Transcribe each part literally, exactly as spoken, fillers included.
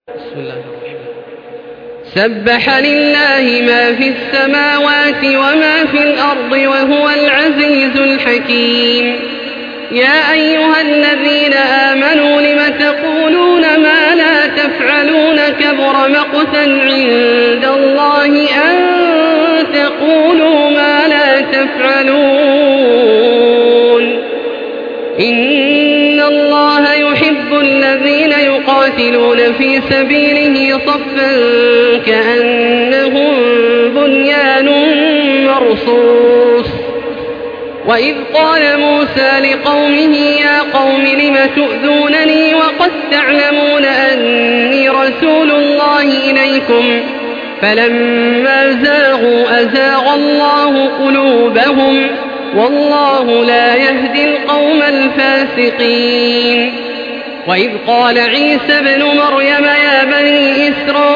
بسم الله الرحمن الرحيم. سبح لله ما في السماوات وما في الأرض وهو العزيز الحكيم. يا أيها الذين آمنوا لم تقولون ما لا تفعلون كبر مقتا عند الله أن تقولوا ما لا تفعلون. إن الله يحب الذين يقاتلون في سبيله صفا كأنهم بنيان مرصوص. وإذ قال موسى لقومه يا قوم لم تؤذونني وقد تعلمون أني رسول الله إليكم فلما زاغوا أزاغ الله قلوبهم والله لا يهدي القوم الفاسقين. وإذ قال عيسى ابن مريم يا بني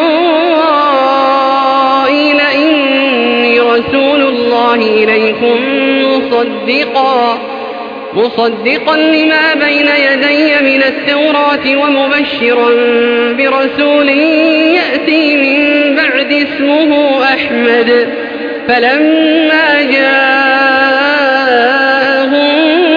إسرائيل إني رسول الله إليكم مصدقا مصدقا لما بين يدي من التوراة ومبشرا برسول يأتي من بعد اسمه أحمد. فلما جاءهم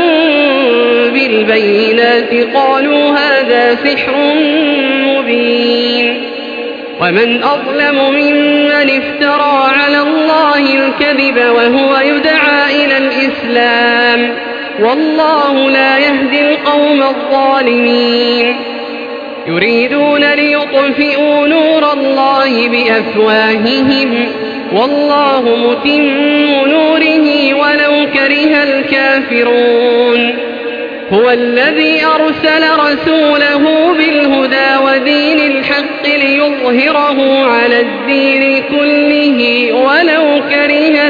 بالبينات قالوا هذا سحر مبين. ومن أظلم ممن افترى على الله الكذب وهو يدعى إلى الإسلام والله لا يهدي القوم الظالمين. يريدون ليطفئوا نور الله بأفواههم والله متم نوره ولو كره الكافرون. هو الذي أرسل رسوله بالهدى ودين الحق ليظهره على الدين كله ولو كره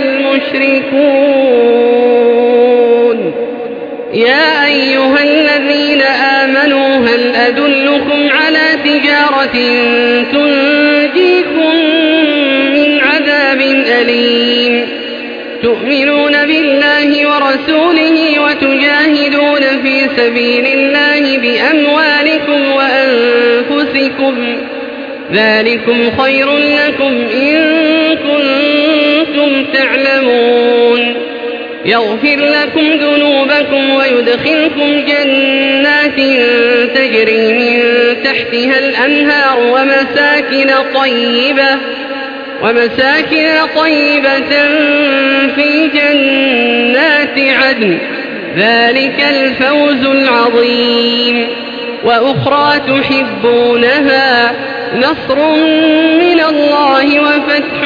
المشركون. يا أيها الذين آمنوا هل أدلكم على تجارة تنجيكم من عذاب أليم تؤمنون بالله ورسوله وتجاهدون في سبيل الله بأموالكم وأنفسكم ذلكم خير لكم إن كنتم تعلمون. يغفر لكم ذنوبكم ويدخلكم جنات تجري من تحتها الأنهار ومساكن طيبة ومساكن طيبة في جنات عدن ذلك الفوز العظيم. وأخرى تحبونها نصر من الله وفتح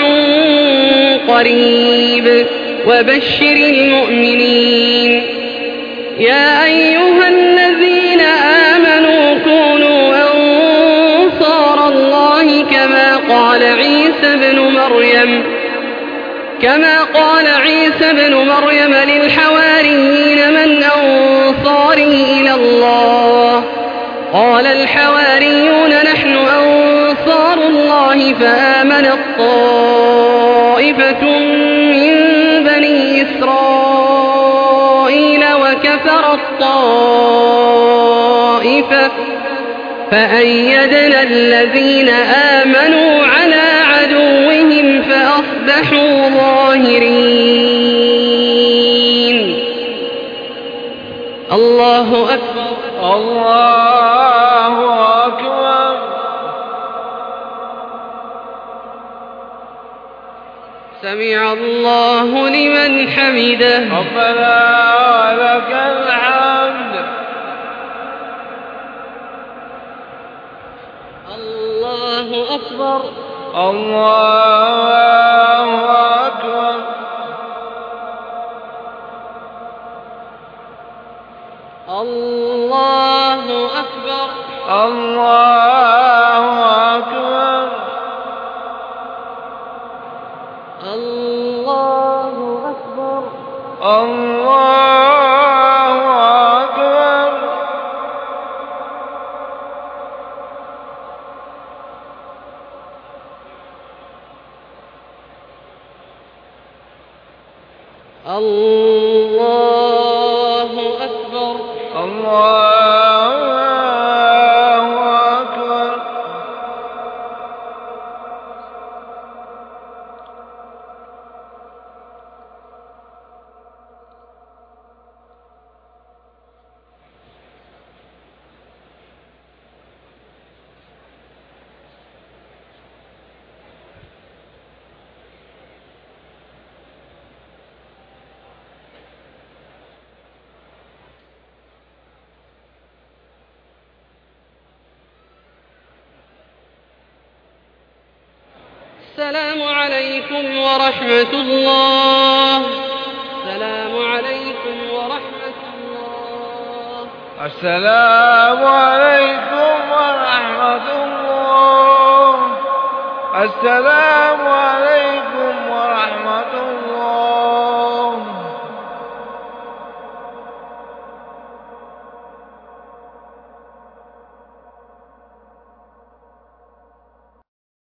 قريب وبشر المؤمنين. يا أيها الذين آمنوا كونوا أنصار الله كما قال عيسى بن مريم كما قال عيسى بن مريم للحواريين من أنصاري إلى الله قال الحواريون نحن أنصار الله فآمنت طائفة من بني إسرائيل وكفرت طائفة فأيدنا الذين آمنوا على عدوهم فأصبحوا ظاهرين. الله أكبر الله أكبر. سمع الله لمن حمده. ربنا لك الحمد. الله أكبر الله أكبر. الله أكبر الله أكبر. الله أكبر الله أكبر. الله أكبر الله أكبر. السلام عليكم ورحمة الله. السلام عليكم ورحمة الله. السلام عليكم ورحمة الله. السلام عليكم ورحمة الله.